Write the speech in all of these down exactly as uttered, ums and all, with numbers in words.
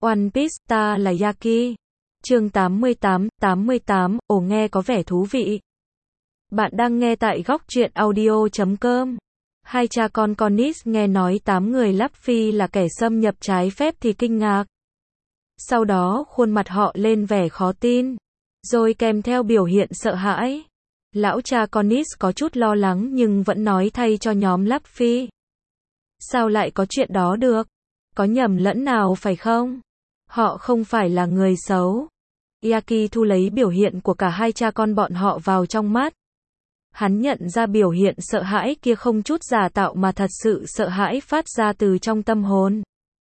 One Piece, ta là Yaki. Chương tám mươi tám, tám mươi tám, ồ nghe có vẻ thú vị. Bạn đang nghe tại góc truyện audio chấm com. Hai cha con Connis nghe nói tám người Luffy là kẻ xâm nhập trái phép thì kinh ngạc. Sau đó khuôn mặt họ lên vẻ khó tin, rồi kèm theo biểu hiện sợ hãi. Lão cha Connis có chút lo lắng nhưng vẫn nói thay cho nhóm Luffy. Sao lại có chuyện đó được? Có nhầm lẫn nào phải không? Họ không phải là người xấu. Yaki thu lấy biểu hiện của cả hai cha con bọn họ vào trong mắt. Hắn nhận ra biểu hiện sợ hãi kia không chút giả tạo mà thật sự sợ hãi phát ra từ trong tâm hồn.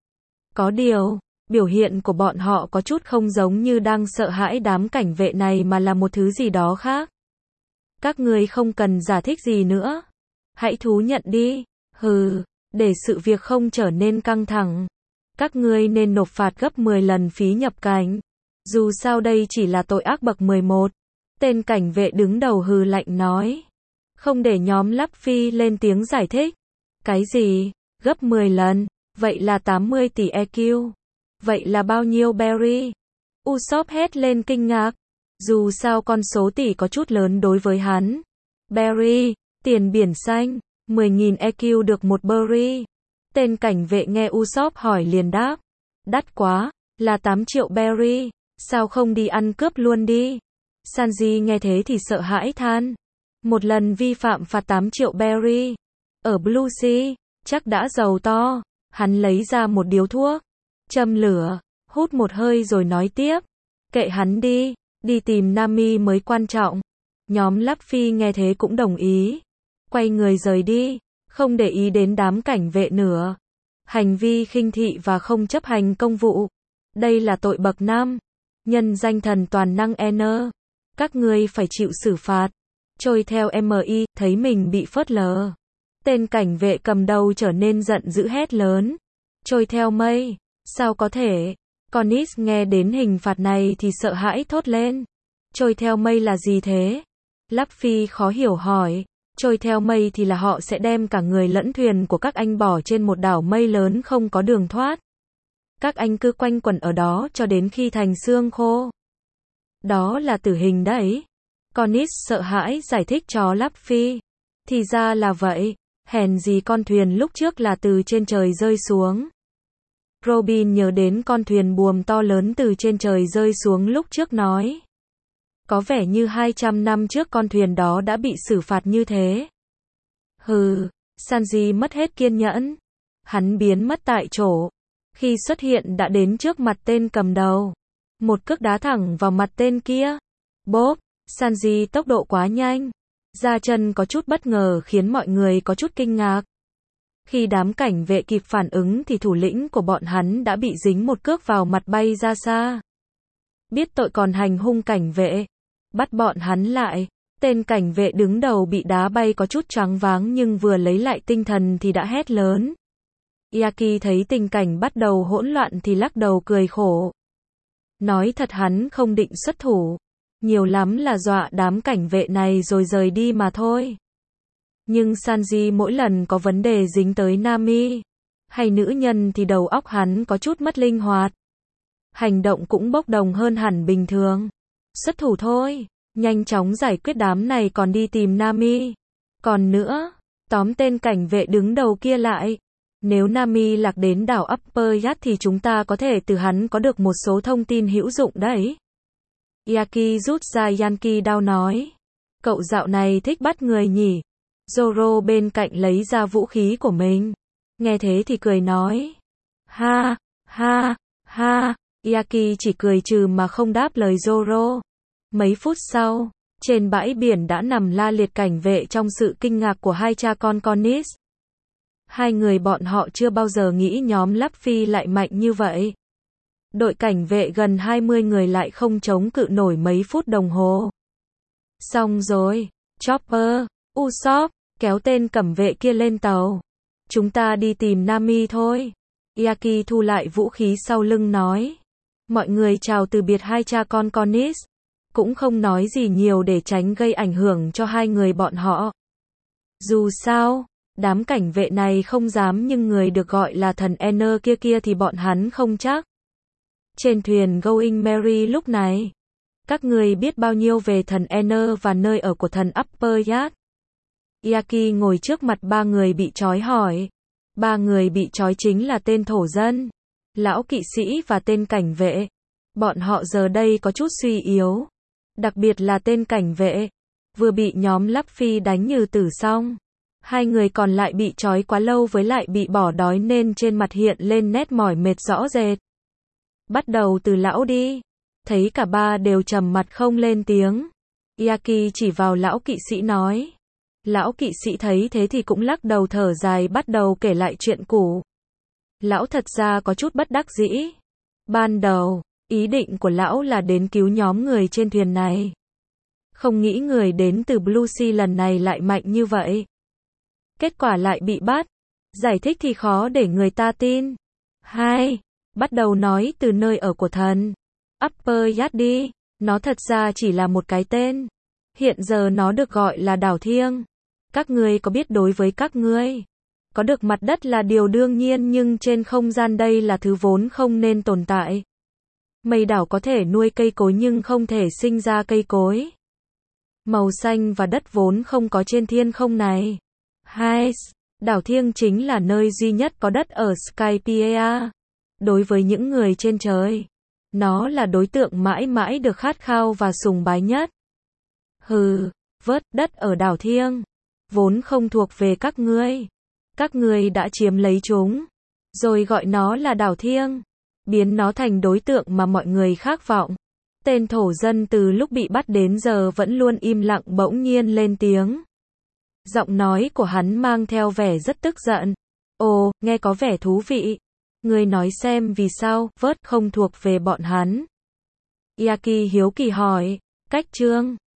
Có điều, biểu hiện của bọn họ có chút không giống như đang sợ hãi đám cảnh vệ này mà là một thứ gì đó khác. Các ngươi không cần giải thích gì nữa. Hãy thú nhận đi. Hừ, để sự việc không trở nên căng thẳng. Các ngươi nên nộp phạt gấp mười lần phí nhập cảnh. Dù sao đây chỉ là tội ác bậc mười một. Tên cảnh vệ đứng đầu hừ lạnh nói. Không để nhóm Luffy lên tiếng giải thích. Cái gì? Gấp mười lần? Vậy là tám mươi tỷ e quy. Vậy là bao nhiêu berry? Usopp hét lên kinh ngạc. Dù sao con số tỷ có chút lớn đối với hắn. Berry, tiền biển xanh, mười nghìn e quy được một berry. Tên cảnh vệ nghe Usopp hỏi liền đáp. Đắt quá, là tám triệu berry, sao không đi ăn cướp luôn đi? Sanji nghe thế thì sợ hãi than. Một lần vi phạm phạt tám triệu berry. Ở Blue Sea, chắc đã giàu to. Hắn lấy ra một điếu thuốc, châm lửa, hút một hơi rồi nói tiếp. Kệ hắn đi, đi tìm Nami mới quan trọng. Nhóm Luffy nghe thế cũng đồng ý. Quay người rời đi, không để ý đến đám cảnh vệ nữa. Hành vi khinh thị và không chấp hành công vụ. Đây là tội bậc năm. Nhân danh thần toàn năng N. Các ngươi phải chịu xử phạt. Trôi theo mi, thấy mình bị phớt lờ. Tên cảnh vệ cầm đầu trở nên giận dữ hét lớn. Trôi theo mây, sao có thể? Connis nghe đến hình phạt này thì sợ hãi thốt lên. Trôi theo mây là gì thế? Luffy khó hiểu hỏi. Trôi theo mây thì là họ sẽ đem cả người lẫn thuyền của các anh bỏ trên một đảo mây lớn không có đường thoát. Các anh cứ quanh quẩn ở đó cho đến khi thành xương khô. Đó là tử hình đấy. Connis sợ hãi giải thích cho Luffy. Thì ra là vậy, hèn gì con thuyền lúc trước là từ trên trời rơi xuống. Robin nhớ đến con thuyền buồm to lớn từ trên trời rơi xuống lúc trước nói. Có vẻ như hai trăm năm trước con thuyền đó đã bị xử phạt như thế. Hừ, Sanji mất hết kiên nhẫn. Hắn biến mất tại chỗ. Khi xuất hiện đã đến trước mặt tên cầm đầu. Một cước đá thẳng vào mặt tên kia. Bốp, Sanji tốc độ quá nhanh. Ra chân có chút bất ngờ khiến mọi người có chút kinh ngạc. Khi đám cảnh vệ kịp phản ứng thì thủ lĩnh của bọn hắn đã bị dính một cước vào mặt bay ra xa. Biết tội còn hành hung cảnh vệ. Bắt bọn hắn lại. Tên cảnh vệ đứng đầu bị đá bay có chút choáng váng nhưng vừa lấy lại tinh thần thì đã hét lớn. Yaki thấy tình cảnh bắt đầu hỗn loạn thì lắc đầu cười khổ. Nói thật hắn không định xuất thủ. Nhiều lắm là dọa đám cảnh vệ này rồi rời đi mà thôi. Nhưng Sanji mỗi lần có vấn đề dính tới Nami hay nữ nhân thì đầu óc hắn có chút mất linh hoạt. Hành động cũng bốc đồng hơn hẳn bình thường. Xuất thủ thôi, nhanh chóng giải quyết đám này còn đi tìm Nami. Còn nữa, tóm tên cảnh vệ đứng đầu kia lại. Nếu Nami lạc đến đảo Upper Yacht thì chúng ta có thể từ hắn có được một số thông tin hữu dụng đấy. Yaki rút ra Yankee đao nói. Cậu dạo này thích bắt người nhỉ? Zoro bên cạnh lấy ra vũ khí của mình. Nghe thế thì cười nói. Ha, ha, ha. Yaki chỉ cười trừ mà không đáp lời Zoro. Mấy phút sau, trên bãi biển đã nằm la liệt cảnh vệ trong sự kinh ngạc của hai cha con Connis. Hai người bọn họ chưa bao giờ nghĩ nhóm Luffy lại mạnh như vậy. Đội cảnh vệ gần hai mươi người lại không chống cự nổi mấy phút đồng hồ. Xong rồi, Chopper, Usopp, kéo tên cẩm vệ kia lên tàu. Chúng ta đi tìm Nami thôi. Yaki thu lại vũ khí sau lưng nói. Mọi người chào từ biệt hai cha con Connis. Cũng không nói gì nhiều để tránh gây ảnh hưởng cho hai người bọn họ. Dù sao, đám cảnh vệ này không dám nhưng người được gọi là thần N kia kia thì bọn hắn không chắc. Trên thuyền Going Merry lúc này, các người biết bao nhiêu về thần Ender và nơi ở của thần Upper Yard? Yaki ngồi trước mặt ba người bị trói hỏi. Ba người bị trói chính là tên thổ dân, lão kỵ sĩ và tên cảnh vệ. Bọn họ giờ đây có chút suy yếu. Đặc biệt là tên cảnh vệ, vừa bị nhóm Luffy đánh như tử xong. Hai người còn lại bị trói quá lâu với lại bị bỏ đói nên trên mặt hiện lên nét mỏi mệt rõ rệt. Bắt đầu từ lão đi. Thấy cả ba đều trầm mặt không lên tiếng. Yaki chỉ vào lão kỵ sĩ nói. Lão kỵ sĩ thấy thế thì cũng lắc đầu thở dài bắt đầu kể lại chuyện cũ. Lão thật ra có chút bất đắc dĩ. Ban đầu, ý định của lão là đến cứu nhóm người trên thuyền này. Không nghĩ người đến từ Blue Sea lần này lại mạnh như vậy. Kết quả lại bị bắt. Giải thích thì khó để người ta tin. Hai. Bắt đầu nói từ nơi ở của thần Upper Yard đi. Nó thật ra chỉ là một cái tên. Hiện giờ nó được gọi là đảo thiêng. Các ngươi có biết đối với các ngươi, có được mặt đất là điều đương nhiên nhưng trên không gian đây là thứ vốn không nên tồn tại. Mây đảo có thể nuôi cây cối nhưng không thể sinh ra cây cối. Màu xanh và đất vốn không có trên thiên không này. Hai. Đảo thiêng chính là nơi duy nhất có đất ở Skypiea. Đối với những người trên trời, nó là đối tượng mãi mãi được khát khao và sùng bái nhất. Hừ, vớt đất ở đảo thiêng vốn không thuộc về các ngươi. Các ngươi đã chiếm lấy chúng, rồi gọi nó là đảo thiêng, biến nó thành đối tượng mà mọi người khát vọng. Tên thổ dân từ lúc bị bắt đến giờ vẫn luôn im lặng bỗng nhiên lên tiếng. Giọng nói của hắn mang theo vẻ rất tức giận. Ồ, nghe có vẻ thú vị. Ngươi nói xem vì sao vớt không thuộc về bọn hắn. Yaki hiếu kỳ hỏi. Cách chương